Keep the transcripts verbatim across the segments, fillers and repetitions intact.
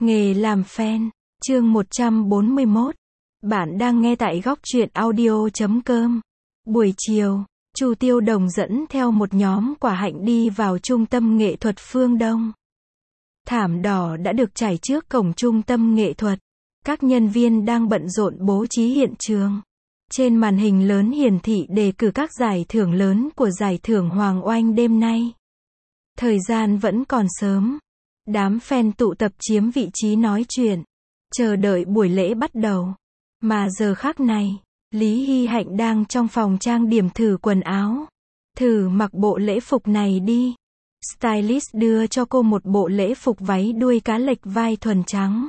Nghề làm fan, chương một trăm bốn mươi mốt. Bạn đang nghe tại góc truyện audio chấm com. Buổi chiều, Chu Tiêu Đồng dẫn theo một nhóm quả hạnh đi vào trung tâm nghệ thuật Phương Đông. Thảm đỏ đã được trải trước cổng trung tâm nghệ thuật. Các nhân viên đang bận rộn bố trí hiện trường. Trên màn hình lớn hiển thị đề cử các giải thưởng lớn của giải thưởng Hoàng Oanh đêm nay. Thời gian vẫn còn sớm. Đám fan tụ tập chiếm vị trí nói chuyện, chờ đợi buổi lễ bắt đầu. Mà giờ khắc này, Lý Hy Hạnh đang trong phòng trang điểm thử quần áo. Thử mặc bộ lễ phục này đi. Stylist đưa cho cô một bộ lễ phục váy đuôi cá lệch vai thuần trắng.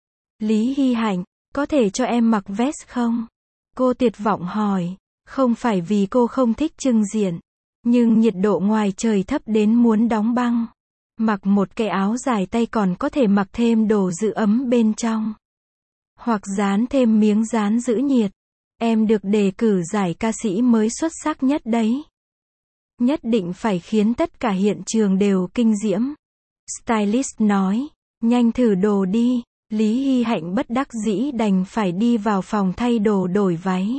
Lý Hy Hạnh, có thể cho em mặc vest không? Cô tuyệt vọng hỏi. Không phải vì cô không thích trưng diện, nhưng nhiệt độ ngoài trời thấp đến muốn đóng băng. Mặc một cái áo dài tay còn có thể mặc thêm đồ giữ ấm bên trong. Hoặc dán thêm miếng dán giữ nhiệt. Em được đề cử giải ca sĩ mới xuất sắc nhất đấy. Nhất định phải khiến tất cả hiện trường đều kinh diễm. Stylist nói. Nhanh thử đồ đi. Lý Hy Hạnh bất đắc dĩ đành phải đi vào phòng thay đồ đổi váy.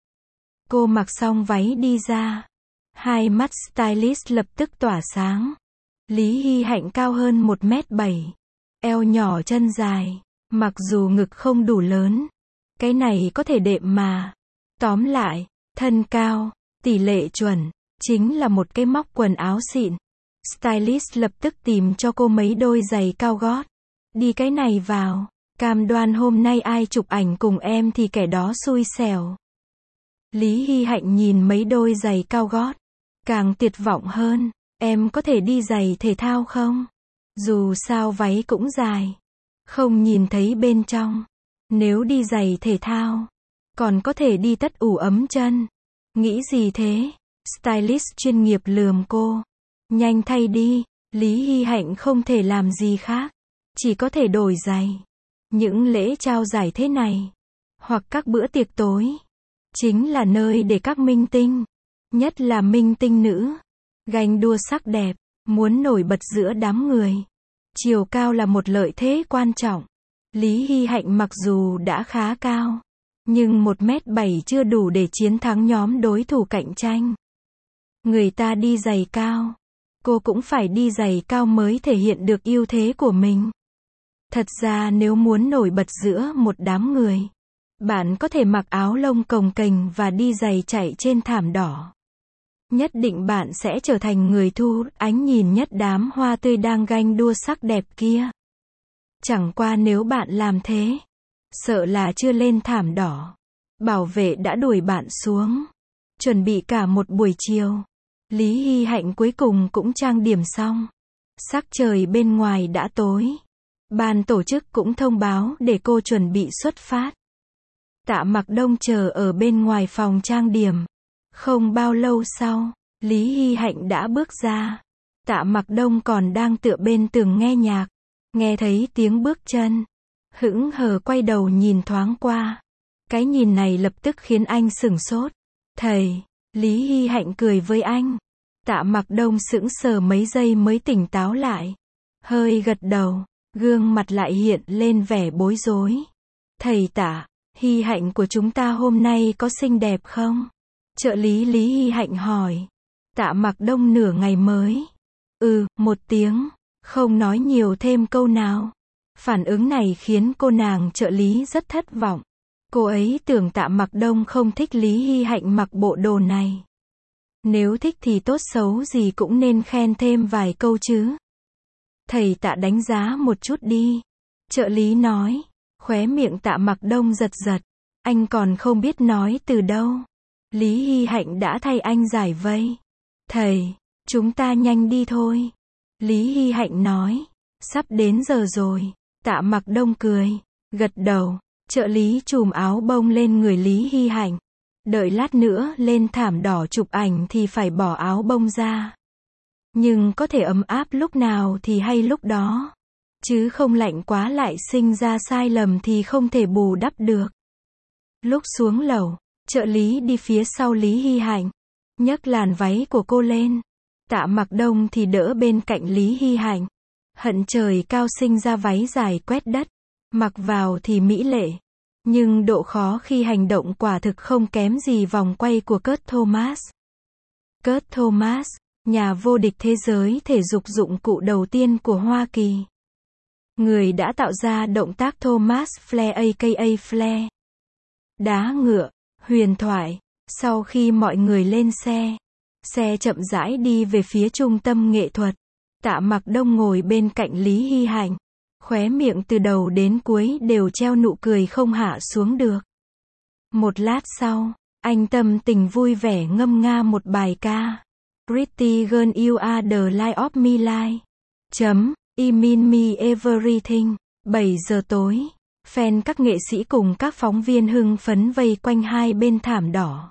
Cô mặc xong váy đi ra. Hai mắt stylist lập tức tỏa sáng. Lý Hy Hạnh cao hơn một mét bảy. Eo nhỏ chân dài. Mặc dù ngực không đủ lớn. Cái này có thể đệm mà. Tóm lại, thân cao, tỷ lệ chuẩn, chính là một cái móc quần áo xịn. Stylist lập tức tìm cho cô mấy đôi giày cao gót. Đi cái này vào. Cam đoan hôm nay ai chụp ảnh cùng em thì kẻ đó xui xẻo. Lý Hy Hạnh nhìn mấy đôi giày cao gót. Càng tuyệt vọng hơn. Em có thể đi giày thể thao không? Dù sao váy cũng dài. Không nhìn thấy bên trong. Nếu đi giày thể thao, còn có thể đi tất ủ ấm chân. Nghĩ gì thế? Stylist chuyên nghiệp lườm cô. Nhanh thay đi. Lý Hy Hạnh không thể làm gì khác. Chỉ có thể đổi giày. Những lễ trao giải thế này, hoặc các bữa tiệc tối, chính là nơi để các minh tinh, nhất là minh tinh nữ, ganh đua sắc đẹp, muốn nổi bật giữa đám người. Chiều cao là một lợi thế quan trọng. Lý Hy Hạnh mặc dù đã khá cao, nhưng một mét bảy chưa đủ để chiến thắng nhóm đối thủ cạnh tranh. Người ta đi giày cao, cô cũng phải đi giày cao mới thể hiện được ưu thế của mình. Thật ra nếu muốn nổi bật giữa một đám người, bạn có thể mặc áo lông cồng kềnh và đi giày chạy trên thảm đỏ. Nhất định bạn sẽ trở thành người thu hút ánh nhìn nhất đám hoa tươi đang ganh đua sắc đẹp kia. Chẳng qua nếu bạn làm thế, sợ là chưa lên thảm đỏ, bảo vệ đã đuổi bạn xuống. Chuẩn bị cả một buổi chiều, Lý Hy Hạnh cuối cùng cũng trang điểm xong. Sắc trời bên ngoài đã tối. Ban tổ chức cũng thông báo để cô chuẩn bị xuất phát. Tạ Mặc Đông chờ ở bên ngoài phòng trang điểm. Không bao lâu sau, Lý Hy Hạnh đã bước ra. Tạ Mặc Đông còn đang tựa bên tường nghe nhạc. Nghe thấy tiếng bước chân, hững hờ quay đầu nhìn thoáng qua. Cái nhìn này lập tức khiến anh sửng sốt. Thầy, Lý Hy Hạnh cười với anh. Tạ Mặc Đông sững sờ mấy giây mới tỉnh táo lại. Hơi gật đầu, gương mặt lại hiện lên vẻ bối rối. Thầy Tạ, Hy Hạnh của chúng ta hôm nay có xinh đẹp không? Trợ lý Lý Hy Hạnh hỏi. Tạ Mặc Đông nửa ngày mới. Ừ, một tiếng, không nói nhiều thêm câu nào. Phản ứng này khiến cô nàng trợ lý rất thất vọng. Cô ấy tưởng Tạ Mặc Đông không thích Lý Hy Hạnh mặc bộ đồ này. Nếu thích thì tốt xấu gì cũng nên khen thêm vài câu chứ. Thầy Tạ đánh giá một chút đi. Trợ lý nói. Khóe miệng Tạ Mặc Đông giật giật. Anh còn không biết nói từ đâu. Lý Hy Hạnh đã thay anh giải vây. Thầy, chúng ta nhanh đi thôi. Lý Hy Hạnh nói. Sắp đến giờ rồi. Tạ Mặc Đông cười. Gật đầu. Trợ lý chùm áo bông lên người Lý Hy Hạnh. Đợi lát nữa lên thảm đỏ chụp ảnh thì phải bỏ áo bông ra. Nhưng có thể ấm áp lúc nào thì hay lúc đó. Chứ không lạnh quá lại sinh ra sai lầm thì không thể bù đắp được. Lúc xuống lầu, trợ lý đi phía sau Lý Hy Hạnh. Nhấc làn váy của cô lên. Tạ Mặc Đông thì đỡ bên cạnh Lý Hy Hạnh. Hận trời cao sinh ra váy dài quét đất. Mặc vào thì mỹ lệ. Nhưng độ khó khi hành động quả thực không kém gì vòng quay của Kurt Thomas. Kurt Thomas, nhà vô địch thế giới thể dục dụng cụ đầu tiên của Hoa Kỳ. Người đã tạo ra động tác Thomas Flare aka Flare. Đá ngựa, huyền thoại. Sau khi mọi người lên xe, xe chậm rãi đi về phía trung tâm nghệ thuật. Tạ Mặc Đông ngồi bên cạnh Lý Hy Hạnh. Khóe miệng từ đầu đến cuối đều treo nụ cười không hạ xuống được. Một lát sau, anh tâm tình vui vẻ ngâm nga một bài ca. Pretty girl you are the light of my life. Chấm, you mean me everything. bảy giờ tối, fan các nghệ sĩ cùng các phóng viên hưng phấn vây quanh hai bên thảm đỏ.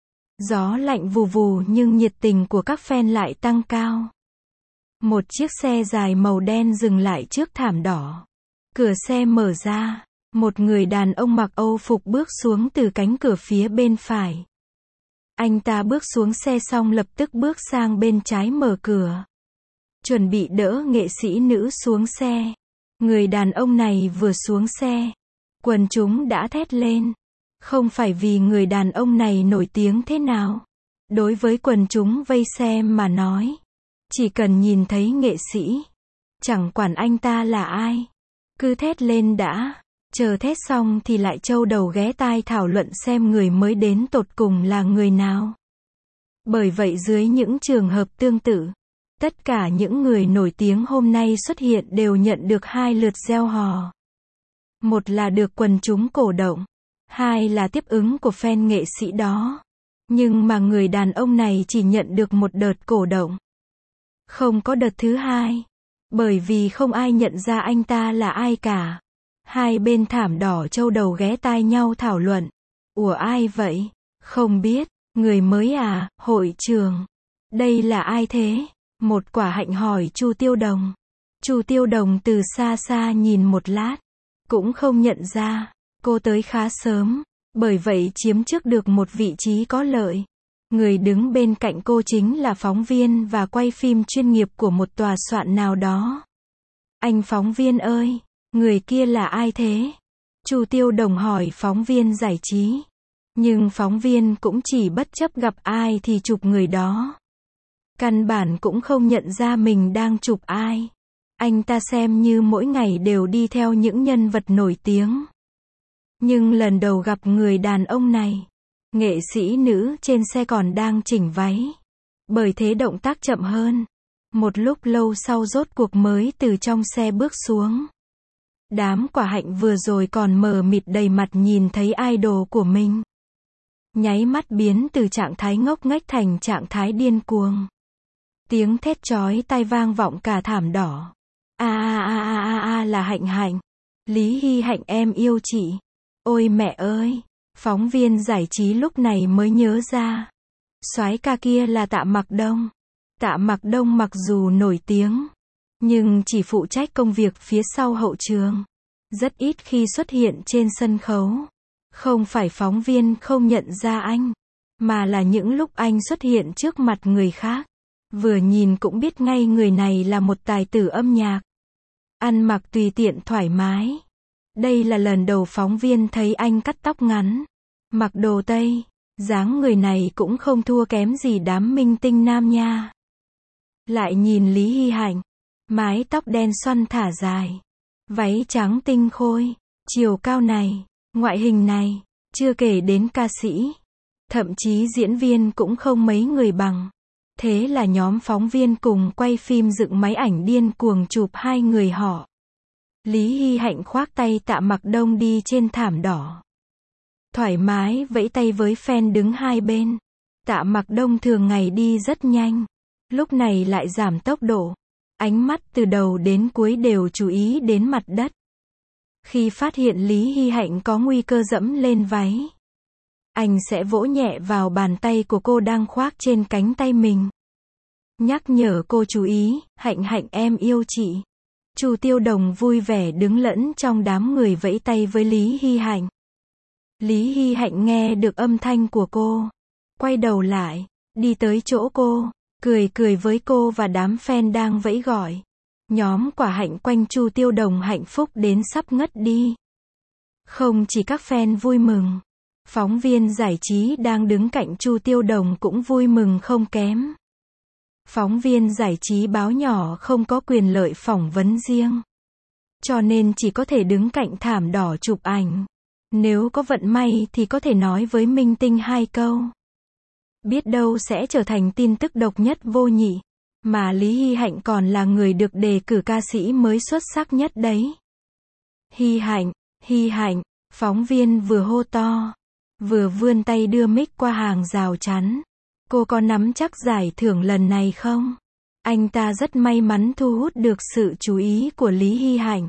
Gió lạnh vù vù nhưng nhiệt tình của các fan lại tăng cao. Một chiếc xe dài màu đen dừng lại trước thảm đỏ. Cửa xe mở ra, một người đàn ông mặc Âu phục bước xuống từ cánh cửa phía bên phải. Anh ta bước xuống xe xong lập tức bước sang bên trái mở cửa. Chuẩn bị đỡ nghệ sĩ nữ xuống xe. Người đàn ông này vừa xuống xe, quần chúng đã thét lên. Không phải vì người đàn ông này nổi tiếng thế nào. Đối với quần chúng vây xem mà nói, chỉ cần nhìn thấy nghệ sĩ, chẳng quản anh ta là ai, cứ thét lên đã. Chờ thét xong thì lại châu đầu ghé tai thảo luận xem người mới đến tột cùng là người nào. Bởi vậy dưới những trường hợp tương tự, tất cả những người nổi tiếng hôm nay xuất hiện đều nhận được hai lượt reo hò. Một là được quần chúng cổ động, hai là tiếp ứng của fan nghệ sĩ đó. Nhưng mà người đàn ông này chỉ nhận được một đợt cổ động. Không có đợt thứ hai. Bởi vì không ai nhận ra anh ta là ai cả. Hai bên thảm đỏ châu đầu ghé tai nhau thảo luận. Ủa ai vậy? Không biết. Người mới à? Hội trường. Đây là ai thế? Một quả hạnh hỏi Chu Tiêu Đồng. Chu Tiêu Đồng từ xa xa nhìn một lát. Cũng không nhận ra. Cô tới khá sớm. Bởi vậy chiếm trước được một vị trí có lợi. Người đứng bên cạnh cô chính là phóng viên và quay phim chuyên nghiệp của một tòa soạn nào đó. Anh phóng viên ơi, người kia là ai thế? Chu Tiêu Đồng hỏi phóng viên giải trí. Nhưng phóng viên cũng chỉ bất chấp gặp ai thì chụp người đó. Căn bản cũng không nhận ra mình đang chụp ai. Anh ta xem như mỗi ngày đều đi theo những nhân vật nổi tiếng. Nhưng lần đầu gặp người đàn ông này, nghệ sĩ nữ trên xe còn đang chỉnh váy. Bởi thế động tác chậm hơn. Một lúc lâu sau rốt cuộc mới từ trong xe bước xuống. Đám quả hạnh vừa rồi còn mờ mịt đầy mặt nhìn thấy idol của mình. Nháy mắt biến từ trạng thái ngốc nghếch thành trạng thái điên cuồng. Tiếng thét chói tai vang vọng cả thảm đỏ. A a a a a a là Hạnh Hạnh. Lý Hy Hạnh em yêu chị. Ôi mẹ ơi. Phóng viên giải trí lúc này mới nhớ ra. Soái ca kia là Tạ Mặc Đông. Tạ Mặc Đông mặc dù nổi tiếng, nhưng chỉ phụ trách công việc phía sau hậu trường. Rất ít khi xuất hiện trên sân khấu. Không phải phóng viên không nhận ra anh, mà là những lúc anh xuất hiện trước mặt người khác. Vừa nhìn cũng biết ngay người này là một tài tử âm nhạc. Ăn mặc tùy tiện thoải mái. Đây là lần đầu phóng viên thấy anh cắt tóc ngắn, mặc đồ Tây. Dáng người này cũng không thua kém gì đám minh tinh nam nha. Lại nhìn Lý Hy Hạnh, mái tóc đen xoăn thả dài, váy trắng tinh khôi, chiều cao này, ngoại hình này, chưa kể đến ca sĩ, thậm chí diễn viên cũng không mấy người bằng. Thế là nhóm phóng viên cùng quay phim dựng máy ảnh điên cuồng chụp hai người họ. Lý Hy Hạnh khoác tay Tạ Mặc Đông đi trên thảm đỏ. Thoải mái vẫy tay với fan đứng hai bên. Tạ Mặc Đông thường ngày đi rất nhanh. Lúc này lại giảm tốc độ. Ánh mắt từ đầu đến cuối đều chú ý đến mặt đất. Khi phát hiện Lý Hy Hạnh có nguy cơ dẫm lên váy, anh sẽ vỗ nhẹ vào bàn tay của cô đang khoác trên cánh tay mình. Nhắc nhở cô chú ý, Hạnh Hạnh em yêu chị. Chu Tiêu Đồng vui vẻ đứng lẫn trong đám người vẫy tay với Lý Hy Hạnh. Lý Hy Hạnh nghe được âm thanh của cô, quay đầu lại, đi tới chỗ cô, cười cười với cô và đám fan đang vẫy gọi. Nhóm Quả Hạnh quanh Chu Tiêu Đồng hạnh phúc đến sắp ngất đi. Không chỉ các fan vui mừng, phóng viên giải trí đang đứng cạnh Chu Tiêu Đồng cũng vui mừng không kém. Phóng viên giải trí báo nhỏ không có quyền lợi phỏng vấn riêng, cho nên chỉ có thể đứng cạnh thảm đỏ chụp ảnh. Nếu có vận may thì có thể nói với minh tinh hai câu. Biết đâu sẽ trở thành tin tức độc nhất vô nhị. Mà Lý Hy Hạnh còn là người được đề cử ca sĩ mới xuất sắc nhất đấy. Hy Hạnh, Hy Hạnh, phóng viên vừa hô to, vừa vươn tay đưa mic qua hàng rào chắn. Cô có nắm chắc giải thưởng lần này không? Anh ta rất may mắn thu hút được sự chú ý của Lý Hy Hạnh.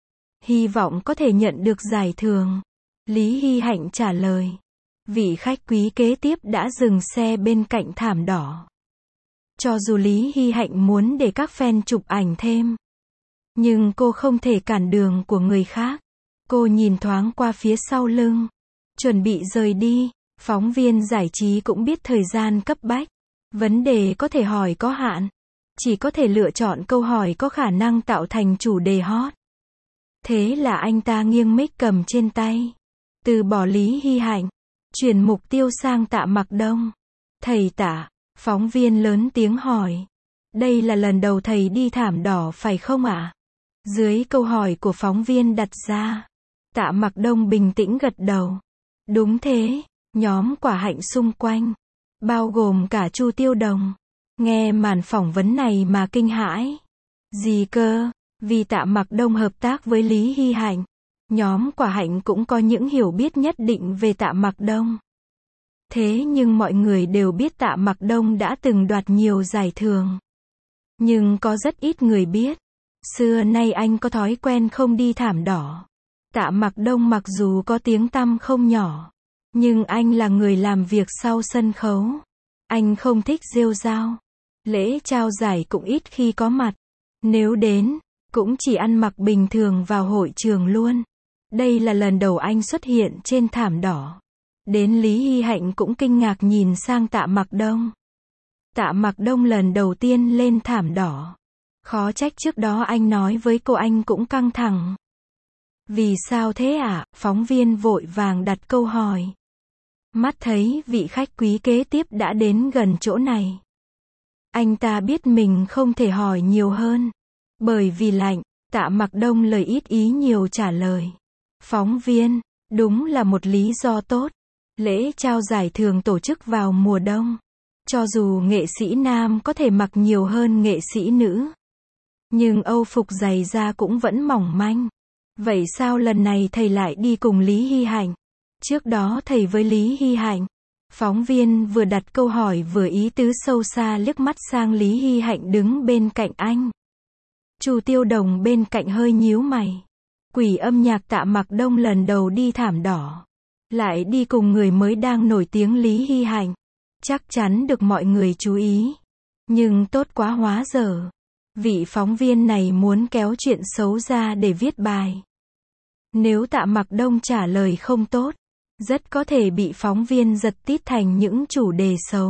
Hy vọng có thể nhận được giải thưởng. Lý Hy Hạnh trả lời. Vị khách quý kế tiếp đã dừng xe bên cạnh thảm đỏ. Cho dù Lý Hy Hạnh muốn để các fan chụp ảnh thêm, nhưng cô không thể cản đường của người khác. Cô nhìn thoáng qua phía sau lưng, chuẩn bị rời đi. Phóng viên giải trí cũng biết thời gian cấp bách. Vấn đề có thể hỏi có hạn. Chỉ có thể lựa chọn câu hỏi có khả năng tạo thành chủ đề hot. Thế là anh ta nghiêng mic cầm trên tay, từ bỏ Lý Hy Hạnh, chuyển mục tiêu sang Tạ Mặc Đông. Thầy Tạ, phóng viên lớn tiếng hỏi. Đây là lần đầu thầy đi thảm đỏ phải không ạ? Dưới câu hỏi của phóng viên đặt ra, Tạ Mặc Đông bình tĩnh gật đầu. Đúng thế. Nhóm Quả Hạnh xung quanh, bao gồm cả Chu Tiêu Đồng, nghe màn phỏng vấn này mà kinh hãi. Gì cơ? Vì Tạ Mặc Đông hợp tác với Lý Hy Hạnh, nhóm Quả Hạnh cũng có những hiểu biết nhất định về Tạ Mặc Đông. Thế nhưng mọi người đều biết Tạ Mặc Đông đã từng đoạt nhiều giải thưởng. Nhưng có rất ít người biết, xưa nay anh có thói quen không đi thảm đỏ. Tạ Mặc Đông mặc dù có tiếng tăm không nhỏ, nhưng anh là người làm việc sau sân khấu. Anh không thích rêu rao. Lễ trao giải cũng ít khi có mặt. Nếu đến, cũng chỉ ăn mặc bình thường vào hội trường luôn. Đây là lần đầu anh xuất hiện trên thảm đỏ. Đến Lý Hy Hạnh cũng kinh ngạc nhìn sang Tạ Mặc Đông. Tạ Mặc Đông lần đầu tiên lên thảm đỏ. Khó trách trước đó anh nói với cô anh cũng căng thẳng. Vì sao thế ạ? À? Phóng viên vội vàng đặt câu hỏi. Mắt thấy vị khách quý kế tiếp đã đến gần chỗ này. Anh ta biết mình không thể hỏi nhiều hơn. Bởi vì lạnh, Tạ Mặc Đông lời ít ý nhiều trả lời. Phóng viên, đúng là một lý do tốt. Lễ trao giải thường tổ chức vào mùa đông. Cho dù nghệ sĩ nam có thể mặc nhiều hơn nghệ sĩ nữ, nhưng âu phục dày da cũng vẫn mỏng manh. Vậy sao lần này thầy lại đi cùng Lý Hy Hạnh? Trước đó thầy với Lý Hy Hạnh. Phóng viên vừa đặt câu hỏi vừa ý tứ sâu xa liếc mắt sang Lý Hy Hạnh đứng bên cạnh anh. Chu Tiêu Đồng bên cạnh hơi nhíu mày. Quỷ âm nhạc Tạ Mặc Đông lần đầu đi thảm đỏ, lại đi cùng người mới đang nổi tiếng Lý Hy Hạnh. Chắc chắn được mọi người chú ý. Nhưng tốt quá hóa dở. Vị phóng viên này muốn kéo chuyện xấu ra để viết bài. Nếu Tạ Mặc Đông trả lời không tốt, rất có thể bị phóng viên giật tít thành những chủ đề xấu.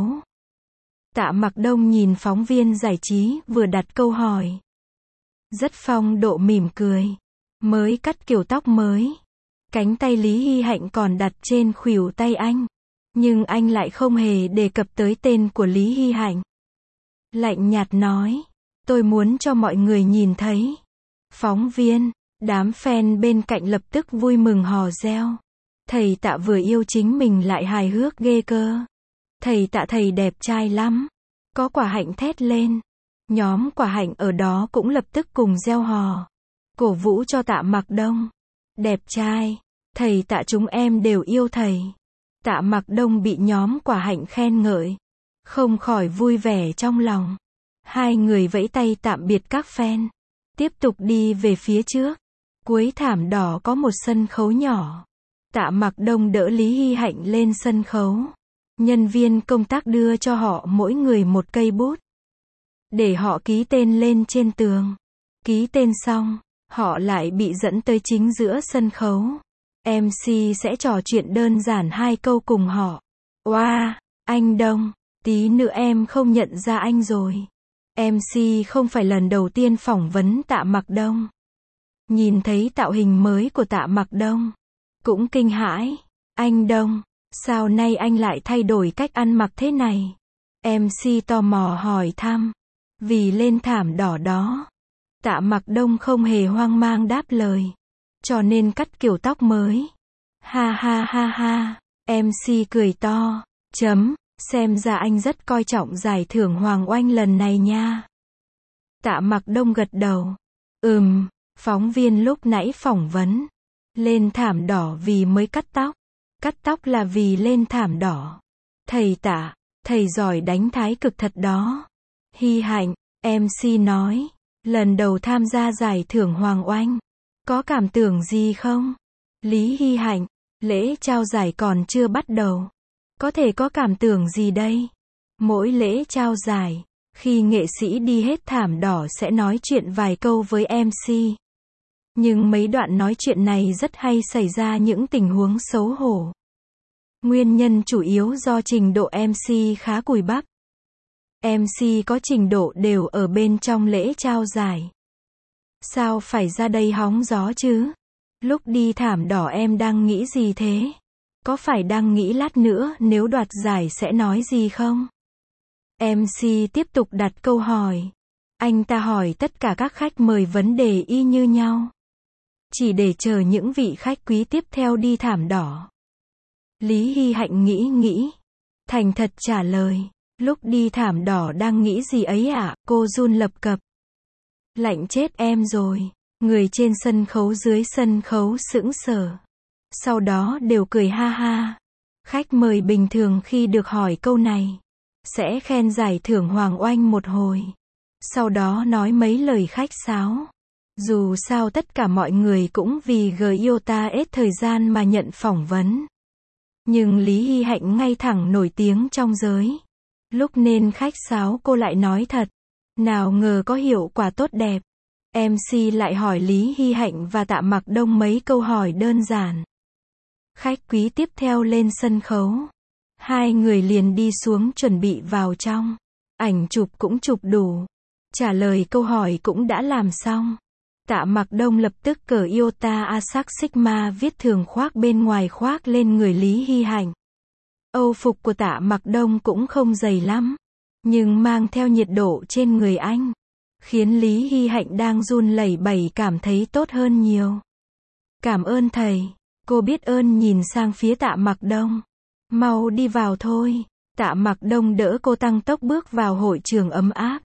Tạ Mặc Đông nhìn phóng viên giải trí vừa đặt câu hỏi. Rất phong độ mỉm cười. Mới cắt kiểu tóc mới. Cánh tay Lý Hy Hạnh còn đặt trên khuỷu tay anh. Nhưng anh lại không hề đề cập tới tên của Lý Hy Hạnh. Lạnh nhạt nói. Tôi muốn cho mọi người nhìn thấy. Phóng viên, đám fan bên cạnh lập tức vui mừng hò reo. Thầy Tạ vừa yêu chính mình lại hài hước ghê cơ. Thầy Tạ thầy đẹp trai lắm. Có Quả Hạnh thét lên. Nhóm Quả Hạnh ở đó cũng lập tức cùng reo hò. Cổ vũ cho Tạ Mặc Đông. Đẹp trai. Thầy Tạ chúng em đều yêu thầy. Tạ Mặc Đông bị nhóm Quả Hạnh khen ngợi. Không khỏi vui vẻ trong lòng. Hai người vẫy tay tạm biệt các fan. Tiếp tục đi về phía trước. Cuối thảm đỏ có một sân khấu nhỏ. Tạ Mặc Đông đỡ Lý Hy Hạnh lên sân khấu. Nhân viên công tác đưa cho họ mỗi người một cây bút, để họ ký tên lên trên tường. Ký tên xong, họ lại bị dẫn tới chính giữa sân khấu. em xê sẽ trò chuyện đơn giản hai câu cùng họ. Oa, wow, anh Đông, tí nữa em không nhận ra anh rồi. em xê không phải lần đầu tiên phỏng vấn Tạ Mặc Đông. Nhìn thấy tạo hình mới của Tạ Mặc Đông, cũng kinh hãi. Anh Đông, sao nay anh lại thay đổi cách ăn mặc thế này? em xê tò mò hỏi thăm. Vì lên thảm đỏ đó. Tạ Mặc Đông không hề hoang mang đáp lời. Cho nên cắt kiểu tóc mới. Ha ha ha ha. em xê cười to. Chấm, xem ra anh rất coi trọng giải thưởng Hoàng Oanh lần này nha. Tạ Mặc Đông gật đầu. Ừm, phóng viên lúc nãy phỏng vấn. Lên thảm đỏ vì mới cắt tóc. Cắt tóc là vì lên thảm đỏ. Thầy Tạ, thầy giỏi đánh thái cực thật đó. Hy hạnh, em xê nói. Lần đầu tham gia giải thưởng Hoàng Oanh. Có cảm tưởng gì không? Lý Hy Hạnh, lễ trao giải còn chưa bắt đầu. Có thể có cảm tưởng gì đây? Mỗi lễ trao giải, khi nghệ sĩ đi hết thảm đỏ sẽ nói chuyện vài câu với em xê. Nhưng mấy đoạn nói chuyện này rất hay xảy ra những tình huống xấu hổ. Nguyên nhân chủ yếu do trình độ em xê khá cùi bắp. em xê có trình độ đều ở bên trong lễ trao giải. Sao phải ra đây hóng gió chứ? Lúc đi thảm đỏ em đang nghĩ gì thế? Có phải đang nghĩ lát nữa nếu đoạt giải sẽ nói gì không? em xê tiếp tục đặt câu hỏi. Anh ta hỏi tất cả các khách mời vấn đề y như nhau. Chỉ để chờ những vị khách quý tiếp theo đi thảm đỏ. Lý Hy Hạnh nghĩ nghĩ. Thành thật trả lời. Lúc đi thảm đỏ đang nghĩ gì ấy ạ? À? Cô run lập cập. Lạnh chết em rồi. Người trên sân khấu dưới sân khấu sững sờ. Sau đó đều cười ha ha. Khách mời bình thường khi được hỏi câu này sẽ khen giải thưởng Hoàng Oanh một hồi. Sau đó nói mấy lời khách sáo. Dù sao tất cả mọi người cũng vì Giota hết thời gian mà nhận phỏng vấn. Nhưng Lý Hy Hạnh ngay thẳng nổi tiếng trong giới. Lúc nên khách sáo cô lại nói thật. Nào ngờ có hiệu quả tốt đẹp. em xê lại hỏi Lý Hy Hạnh và Tạ Mặc Đông mấy câu hỏi đơn giản. Khách quý tiếp theo lên sân khấu. Hai người liền đi xuống chuẩn bị vào trong. Ảnh chụp cũng chụp đủ. Trả lời câu hỏi cũng đã làm xong. Tạ Mặc Đông lập tức cởi Iota Asac Sigma viết thường khoác bên ngoài khoác lên người Lý Hy Hạnh. Âu phục của Tạ Mặc Đông cũng không dày lắm, nhưng mang theo nhiệt độ trên người anh, khiến Lý Hy Hạnh đang run lẩy bẩy cảm thấy tốt hơn nhiều. Cảm ơn thầy, cô biết ơn nhìn sang phía Tạ Mặc Đông. Mau đi vào thôi. Tạ Mặc Đông đỡ cô tăng tốc bước vào hội trường ấm áp.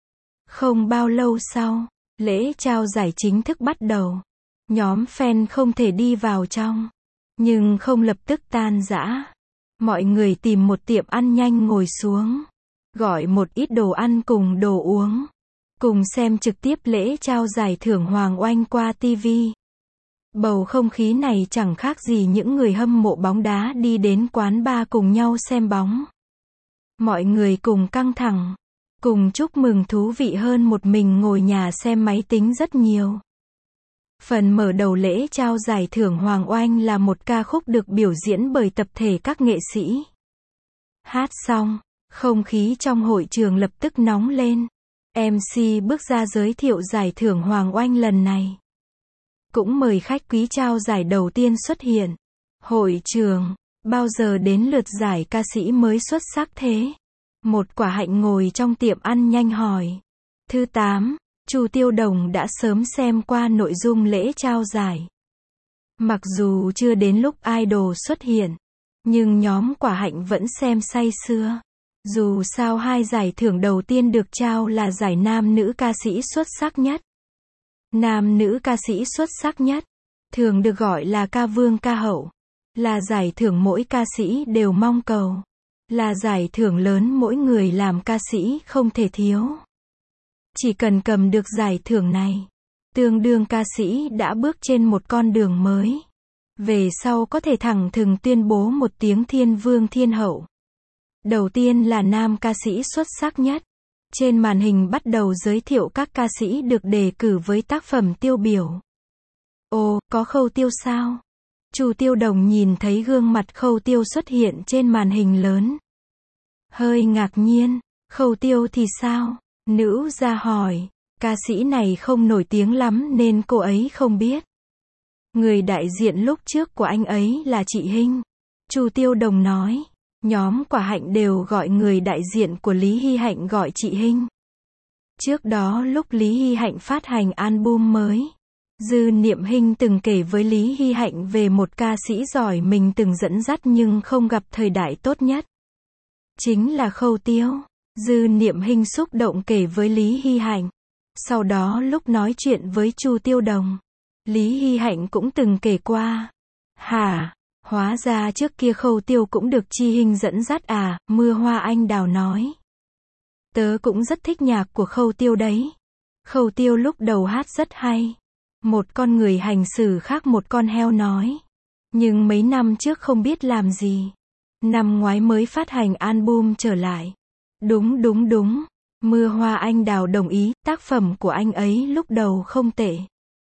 Không bao lâu sau, lễ trao giải chính thức bắt đầu. Nhóm fan không thể đi vào trong, nhưng không lập tức tan rã. Mọi người tìm một tiệm ăn nhanh ngồi xuống, gọi một ít đồ ăn cùng đồ uống, cùng xem trực tiếp lễ trao giải thưởng Hoàng Oanh qua ti vi. Bầu không khí này chẳng khác gì những người hâm mộ bóng đá đi đến quán bar cùng nhau xem bóng. Mọi người cùng căng thẳng, cùng chúc mừng thú vị hơn một mình ngồi nhà xem máy tính rất nhiều. Phần mở đầu lễ trao giải thưởng Hoàng Oanh là một ca khúc được biểu diễn bởi tập thể các nghệ sĩ. Hát xong, không khí trong hội trường lập tức nóng lên. em xê bước ra giới thiệu giải thưởng Hoàng Oanh lần này. Cũng mời khách quý trao giải đầu tiên xuất hiện. Hội trường, bao giờ đến lượt giải ca sĩ mới xuất sắc thế? Một quả hạnh ngồi trong tiệm ăn nhanh hỏi. Thứ tám, Chu Tiêu Đồng đã sớm xem qua nội dung lễ trao giải. Mặc dù chưa đến lúc idol xuất hiện, nhưng nhóm quả hạnh vẫn xem say sưa. Dù sao hai giải thưởng đầu tiên được trao là giải nam nữ ca sĩ xuất sắc nhất. Nam nữ ca sĩ xuất sắc nhất, thường được gọi là ca vương ca hậu, là giải thưởng mỗi ca sĩ đều mong cầu. Là giải thưởng lớn mỗi người làm ca sĩ không thể thiếu. Chỉ cần cầm được giải thưởng này, tương đương ca sĩ đã bước trên một con đường mới. Về sau có thể thẳng thừng tuyên bố một tiếng thiên vương thiên hậu. Đầu tiên là nam ca sĩ xuất sắc nhất. Trên màn hình bắt đầu giới thiệu các ca sĩ được đề cử với tác phẩm tiêu biểu. Ồ, có Khâu Tiêu sao? Chu Tiêu Đồng nhìn thấy gương mặt Khâu Tiêu xuất hiện trên màn hình lớn. Hơi ngạc nhiên, Khâu Tiêu thì sao? Nữ gia hỏi, ca sĩ này không nổi tiếng lắm nên cô ấy không biết. Người đại diện lúc trước của anh ấy là chị Hinh. Chu Tiêu Đồng nói, nhóm Quả Hạnh đều gọi người đại diện của Lý Hy Hạnh gọi chị Hinh. Trước đó lúc Lý Hy Hạnh phát hành album mới, Dư Niệm Hinh từng kể với Lý Hy Hạnh về một ca sĩ giỏi mình từng dẫn dắt nhưng không gặp thời đại tốt nhất. Chính là Khâu Tiêu. Dư Niệm Hinh xúc động kể với Lý Hy Hạnh. Sau đó lúc nói chuyện với Chu Tiêu Đồng, Lý Hy Hạnh cũng từng kể qua. Hả? Hóa ra trước kia Khâu Tiêu cũng được Chi Hinh dẫn dắt à, Mưa Hoa Anh Đào nói. Tớ cũng rất thích nhạc của Khâu Tiêu đấy. Khâu Tiêu lúc đầu hát rất hay. Một con người hành xử khác một con heo nói. Nhưng mấy năm trước không biết làm gì. Năm ngoái mới phát hành album trở lại. Đúng đúng đúng. Mưa Hoa Anh Đào đồng ý, tác phẩm của anh ấy lúc đầu không tệ.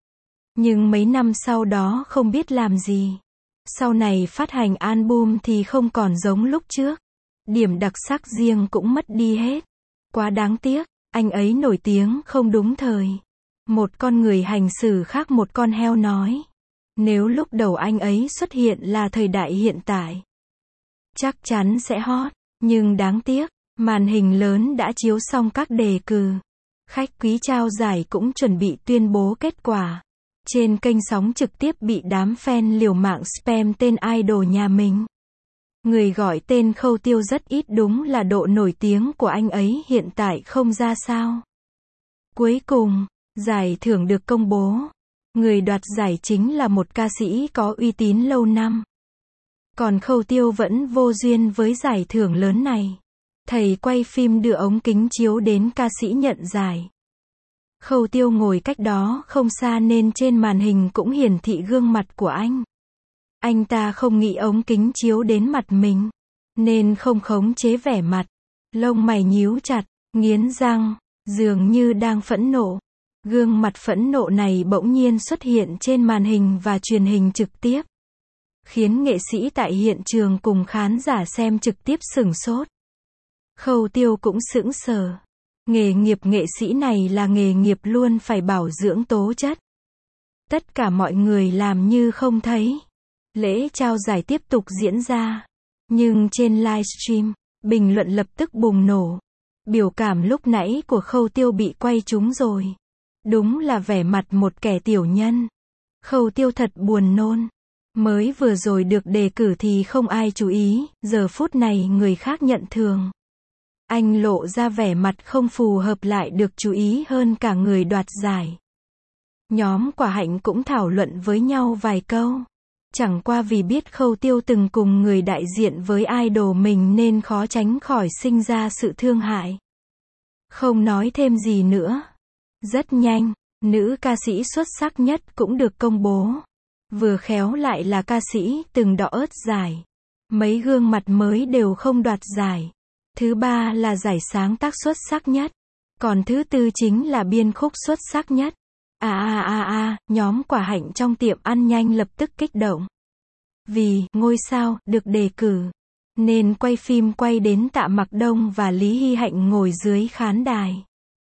Nhưng mấy năm sau đó không biết làm gì. Sau này phát hành album thì không còn giống lúc trước. Điểm đặc sắc riêng cũng mất đi hết. Quá đáng tiếc, anh ấy nổi tiếng không đúng thời. Một con người hành xử khác một con heo nói. Nếu lúc đầu anh ấy xuất hiện là thời đại hiện tại, chắc chắn sẽ hot. Nhưng đáng tiếc, màn hình lớn đã chiếu xong các đề cử. Khách quý trao giải cũng chuẩn bị tuyên bố kết quả. Trên kênh sóng trực tiếp bị đám fan liều mạng spam tên idol nhà mình. Người gọi tên Khâu Tiêu rất ít, đúng là độ nổi tiếng của anh ấy hiện tại không ra sao. Cuối cùng, giải thưởng được công bố. Người đoạt giải chính là một ca sĩ có uy tín lâu năm. Còn Khâu Tiêu vẫn vô duyên với giải thưởng lớn này. Thầy quay phim đưa ống kính chiếu đến ca sĩ nhận giải. Khâu Tiêu ngồi cách đó không xa nên trên màn hình cũng hiển thị gương mặt của anh. Anh ta không nghĩ ống kính chiếu đến mặt mình, nên không khống chế vẻ mặt. Lông mày nhíu chặt, nghiến răng, dường như đang phẫn nộ. Gương mặt phẫn nộ này bỗng nhiên xuất hiện trên màn hình và truyền hình trực tiếp, khiến nghệ sĩ tại hiện trường cùng khán giả xem trực tiếp sửng sốt. Khâu Tiêu cũng sững sờ. Nghề nghiệp nghệ sĩ này là nghề nghiệp luôn phải bảo dưỡng tố chất. Tất cả mọi người làm như không thấy. Lễ trao giải tiếp tục diễn ra. Nhưng trên livestream, bình luận lập tức bùng nổ. Biểu cảm lúc nãy của Khâu Tiêu bị quay trúng rồi. Đúng là vẻ mặt một kẻ tiểu nhân. Khâu Tiêu thật buồn nôn. Mới vừa rồi được đề cử thì không ai chú ý, giờ phút này người khác nhận thưởng. Anh lộ ra vẻ mặt không phù hợp lại được chú ý hơn cả người đoạt giải. Nhóm Quả Hạnh cũng thảo luận với nhau vài câu. Chẳng qua vì biết Khâu Tiêu từng cùng người đại diện với idol mình nên khó tránh khỏi sinh ra sự thương hại. Không nói thêm gì nữa. Rất nhanh, nữ ca sĩ xuất sắc nhất cũng được công bố. Vừa khéo lại là ca sĩ từng đọ ớt giải. Mấy gương mặt mới đều không đoạt giải. Thứ ba là giải sáng tác xuất sắc nhất. Còn thứ tư chính là biên khúc xuất sắc nhất. À à à à, nhóm Quả Hạnh trong tiệm ăn nhanh lập tức kích động. Vì ngôi sao được đề cử, nên quay phim quay đến Tạ Mặc Đông và Lý Hy Hạnh ngồi dưới khán đài.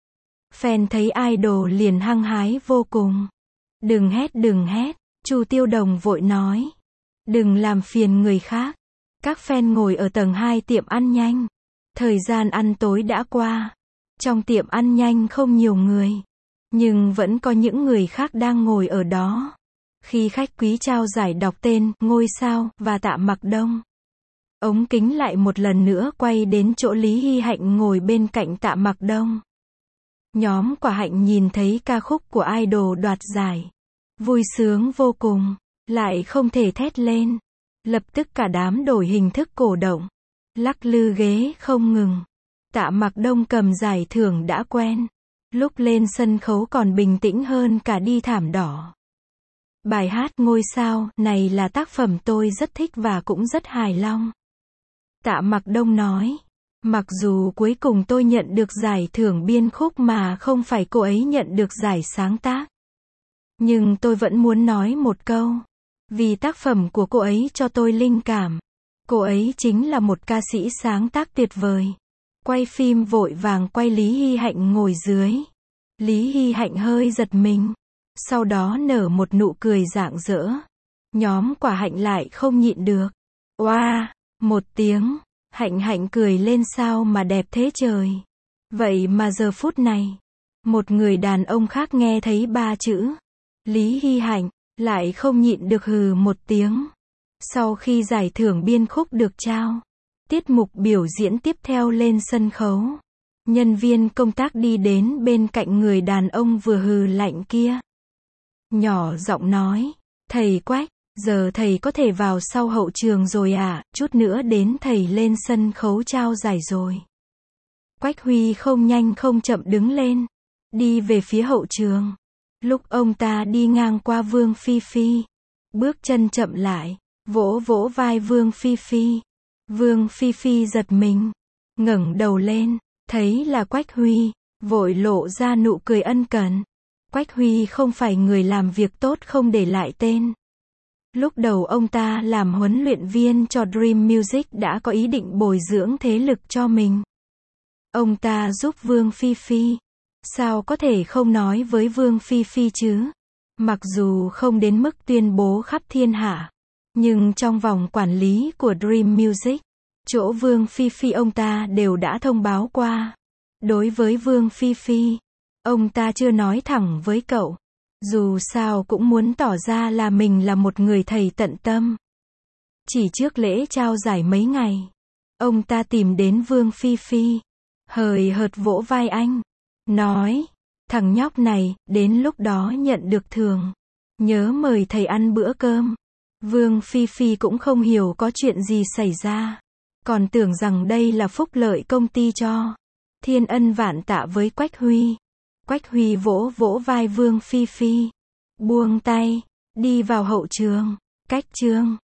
Fan thấy idol liền hăng hái vô cùng. Đừng hét đừng hét, Chu Tiêu Đồng vội nói. Đừng làm phiền người khác. Các fan ngồi ở tầng hai tiệm ăn nhanh. Thời gian ăn tối đã qua. Trong tiệm ăn nhanh không nhiều người. Nhưng vẫn có những người khác đang ngồi ở đó. Khi khách quý trao giải đọc tên, ngôi sao, và Tạ Mặc Đông, ống kính lại một lần nữa quay đến chỗ Lý Hy Hạnh ngồi bên cạnh Tạ Mặc Đông. Nhóm Quả Hạnh nhìn thấy ca khúc của idol đoạt giải. Vui sướng vô cùng. Lại không thể thét lên. Lập tức cả đám đổi hình thức cổ động. Lắc lư ghế không ngừng. Tạ Mặc Đông cầm giải thưởng đã quen. Lúc lên sân khấu còn bình tĩnh hơn cả đi thảm đỏ. Bài hát Ngôi Sao này là tác phẩm tôi rất thích và cũng rất hài lòng. Tạ Mặc Đông nói. Mặc dù cuối cùng tôi nhận được giải thưởng biên khúc mà không phải cô ấy nhận được giải sáng tác. Nhưng tôi vẫn muốn nói một câu. Vì tác phẩm của cô ấy cho tôi linh cảm. Cô ấy chính là một ca sĩ sáng tác tuyệt vời. Quay phim vội vàng quay Lý Hy Hạnh ngồi dưới. Lý Hy Hạnh hơi giật mình. Sau đó nở một nụ cười rạng rỡ. Nhóm Quả Hạnh lại không nhịn được. Oa, một tiếng. Hạnh Hạnh cười lên sao mà đẹp thế trời. Vậy mà giờ phút này, một người đàn ông khác nghe thấy ba chữ Lý Hy Hạnh, lại không nhịn được hừ một tiếng. Sau khi giải thưởng biên khúc được trao, tiết mục biểu diễn tiếp theo lên sân khấu. Nhân viên công tác đi đến bên cạnh người đàn ông vừa hừ lạnh kia. Nhỏ giọng nói, thầy Quách, giờ thầy có thể vào sau hậu trường rồi à, chút nữa đến thầy lên sân khấu trao giải rồi. Quách Huy không nhanh không chậm đứng lên, đi về phía hậu trường. Lúc ông ta đi ngang qua Vương Phi Phi, bước chân chậm lại, vỗ vỗ vai Vương Phi Phi. Vương Phi Phi giật mình, ngẩng đầu lên, thấy là Quách Huy, vội lộ ra nụ cười ân cần. Quách Huy không phải người làm việc tốt không để lại tên. Lúc đầu ông ta làm huấn luyện viên cho Dream Music đã có ý định bồi dưỡng thế lực cho mình. Ông ta giúp Vương Phi Phi. Sao có thể không nói với Vương Phi Phi chứ? Mặc dù không đến mức tuyên bố khắp thiên hạ, nhưng trong vòng quản lý của Dream Music, chỗ Vương Phi Phi ông ta đều đã thông báo qua. Đối với Vương Phi Phi, ông ta chưa nói thẳng với cậu. Dù sao cũng muốn tỏ ra là mình là một người thầy tận tâm. Chỉ trước lễ trao giải mấy ngày, ông ta tìm đến Vương Phi Phi, hời hợt vỗ vai anh, nói, thằng nhóc này, đến lúc đó nhận được thưởng, nhớ mời thầy ăn bữa cơm. Vương Phi Phi cũng không hiểu có chuyện gì xảy ra, còn tưởng rằng đây là phúc lợi công ty cho. Thiên ân vạn tạ với Quách Huy. Quách Huy vỗ vỗ vai Vương Phi Phi, buông tay, đi vào hậu trường. Cách chương